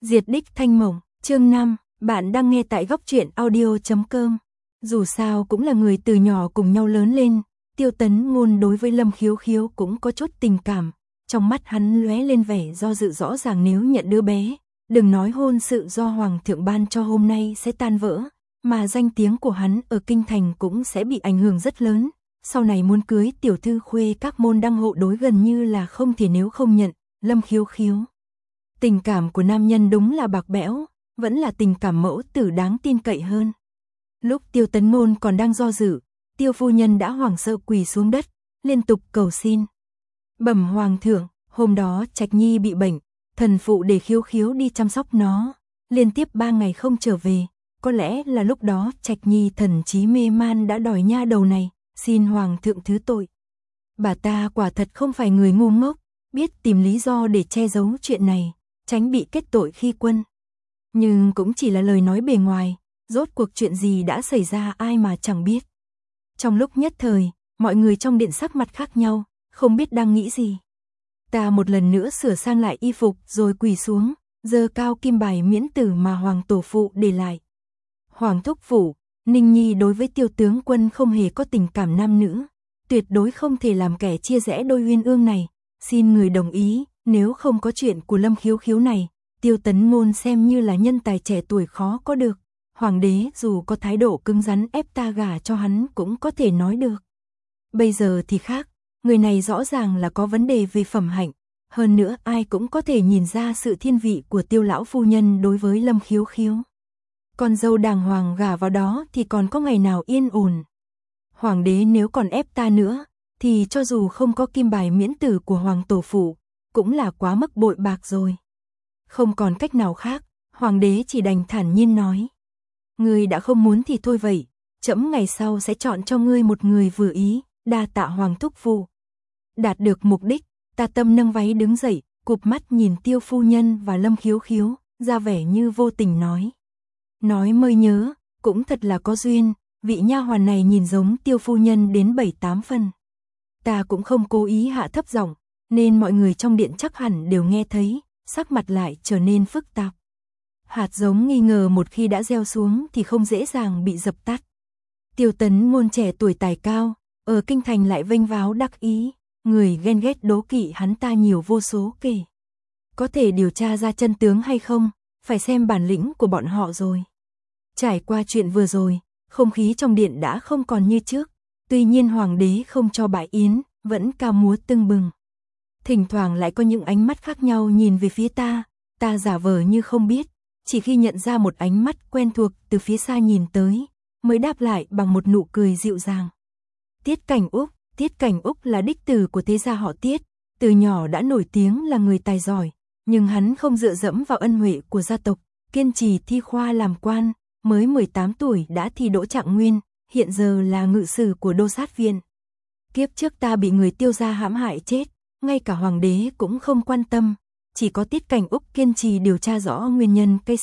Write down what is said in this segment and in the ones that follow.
Diệt đích Thanh Mộng, chương 5, bạn đang nghe tại góc truyện audio.com. Dù sao cũng là người từ nhỏ cùng nhau lớn lên, Tiêu Tấn Ngôn đối với Lâm Khiếu Khiếu cũng có chút tình cảm, trong mắt hắn lóe lên vẻ do dự rõ ràng nếu nhận đứa bé, đừng nói hôn sự do Hoàng thượng ban cho hôm nay sẽ tan vỡ, mà danh tiếng của hắn ở kinh thành cũng sẽ bị ảnh hưởng rất lớn, sau này muốn cưới tiểu thư khuê các môn đăng hộ đối gần như là không thể nếu không nhận, Lâm Khiếu Khiếu. Tình cảm của nam nhân đúng là bạc bẽo, vẫn là tình cảm mẫu tử đáng tin cậy hơn. Lúc Tiêu Tấn Ngôn còn đang do dự, Tiêu phu nhân đã hoảng sợ quỳ xuống đất, liên tục cầu xin. Bẩm Hoàng thượng, hôm đó Trạch Nhi bị bệnh, thần phụ để Khiếu Khiếu đi chăm sóc nó, liên tiếp 3 ngày không trở về, có lẽ là lúc đó Trạch Nhi thần trí mê man đã đòi nha đầu này, xin Hoàng thượng thứ tội. Bà ta quả thật không phải người ngu ngốc, biết tìm lý do để che giấu chuyện này, tránh bị kết tội khi quân. Nhưng cũng chỉ là lời nói bề ngoài, rốt cuộc chuyện gì đã xảy ra ai mà chẳng biết. Trong lúc nhất thời, mọi người trong điện sắc mặt khác nhau, không biết đang nghĩ gì. Ta một lần nữa sửa sang lại y phục rồi quỳ xuống, giơ cao kim bài miễn tử mà Hoàng tổ phụ để lại. Hoàng thúc phụ, Ninh Nhi đối với Tiêu tướng quân không hề có tình cảm nam nữ, tuyệt đối không thể làm kẻ chia rẽ đôi uyên ương này, xin người đồng ý, nếu không có chuyện của Lâm Khiếu Khiếu này, Tiêu Tấn Ngôn xem như là nhân tài trẻ tuổi khó có được. Hoàng đế dù có thái độ cứng rắn ép ta gả cho hắn cũng có thể nói được. Bây giờ thì khác, người này rõ ràng là có vấn đề về phẩm hạnh, hơn nữa ai cũng có thể nhìn ra sự thiên vị của Tiêu lão phu nhân đối với Lâm Khiếu Khiếu. Con dâu đàng hoàng gả vào đó thì còn có ngày nào yên ổn. Hoàng đế nếu còn ép ta nữa, thì cho dù không có kim bài miễn tử của Hoàng tổ phụ, cũng là quá mức bội bạc rồi. Không còn cách nào khác, Hoàng đế chỉ đành thản nhiên nói. Ngươi đã không muốn thì thôi vậy, trẫm ngày sau sẽ chọn cho ngươi một người vừa ý, đa tạ Hoàng thúc phụ. Đạt được mục đích, ta tâm nâng váy đứng dậy, cụp mắt nhìn Tiêu phu nhân và Lâm Khiếu Khiếu, ra vẻ như vô tình nói. Nói mới nhớ, cũng thật là có duyên, vị nha hoàn này nhìn giống Tiêu phu nhân đến 7-8 phần. Ta cũng không cố ý hạ thấp giọng, nên mọi người trong điện chắc hẳn đều nghe thấy, sắc mặt lại trở nên phức tạp. Hạt giống nghi ngờ một khi đã gieo xuống thì không dễ dàng bị dập tắt. Tiêu Tấn Ngôn trẻ tuổi tài cao, ở kinh thành lại vênh váo đắc ý, người ghen ghét đố kỵ hắn ta nhiều vô số kể. Có thể điều tra ra chân tướng hay không, phải xem bản lĩnh của bọn họ rồi. Trải qua chuyện vừa rồi, không khí trong điện đã không còn như trước, tuy nhiên Hoàng đế không cho bãi yến, vẫn cao múa tưng bừng. Thỉnh thoảng lại có những ánh mắt khác nhau nhìn về phía ta giả vờ như không biết, chỉ khi nhận ra một ánh mắt quen thuộc từ phía xa nhìn tới, mới đáp lại bằng một nụ cười dịu dàng. Tiết Cảnh Úc là đích tử của thế gia họ Tiết, từ nhỏ đã nổi tiếng là người tài giỏi, nhưng hắn không dựa dẫm vào ân huệ của gia tộc, kiên trì thi khoa làm quan, mới 18 tuổi đã thi đỗ trạng nguyên, hiện giờ là ngự sử của đô sát viện. Kiếp trước ta bị người Tiêu gia hãm hại chết, ngay cả Hoàng đế cũng không quan tâm, chỉ có Tiết Cảnh Úc kiên trì điều tra rõ nguyên nhân cây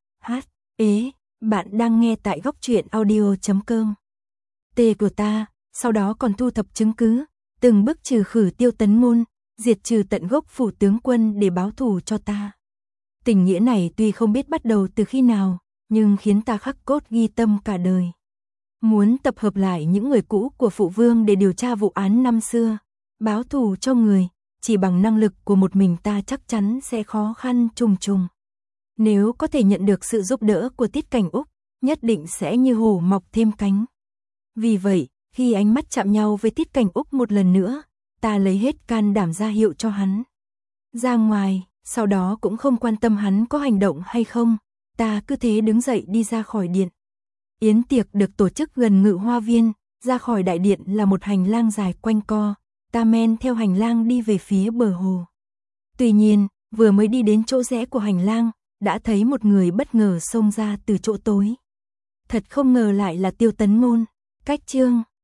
bạn đang nghe tại góc truyện audio.com. Của ta, sau đó còn thu thập chứng cứ, từng bước trừ khử Tiêu Tấn Ngôn, diệt trừ tận gốc phủ tướng quân để báo thù cho ta. Tình nghĩa này tuy không biết bắt đầu từ khi nào, nhưng khiến ta khắc cốt ghi tâm cả đời. Muốn tập hợp lại những người cũ của phụ vương để điều tra vụ án năm xưa, báo thù cho người, chỉ bằng năng lực của một mình ta chắc chắn sẽ khó khăn trùng trùng. Nếu có thể nhận được sự giúp đỡ của Tiết Cảnh Úc, nhất định sẽ như hổ mọc thêm cánh. Vì vậy, khi ánh mắt chạm nhau với Tiết Cảnh Úc một lần nữa, ta lấy hết can đảm ra hiệu cho hắn. Ra ngoài, sau đó cũng không quan tâm hắn có hành động hay không, ta cứ thế đứng dậy đi ra khỏi điện. Yến tiệc được tổ chức gần Ngự Hoa Viên, ra khỏi đại điện là một hành lang dài quanh co, ta men theo hành lang đi về phía bờ hồ. Tuy nhiên, vừa mới đi đến chỗ rẽ của hành lang, đã thấy một người bất ngờ xông ra từ chỗ tối. Thật không ngờ lại là Tiêu Tấn Ngôn. Cách chương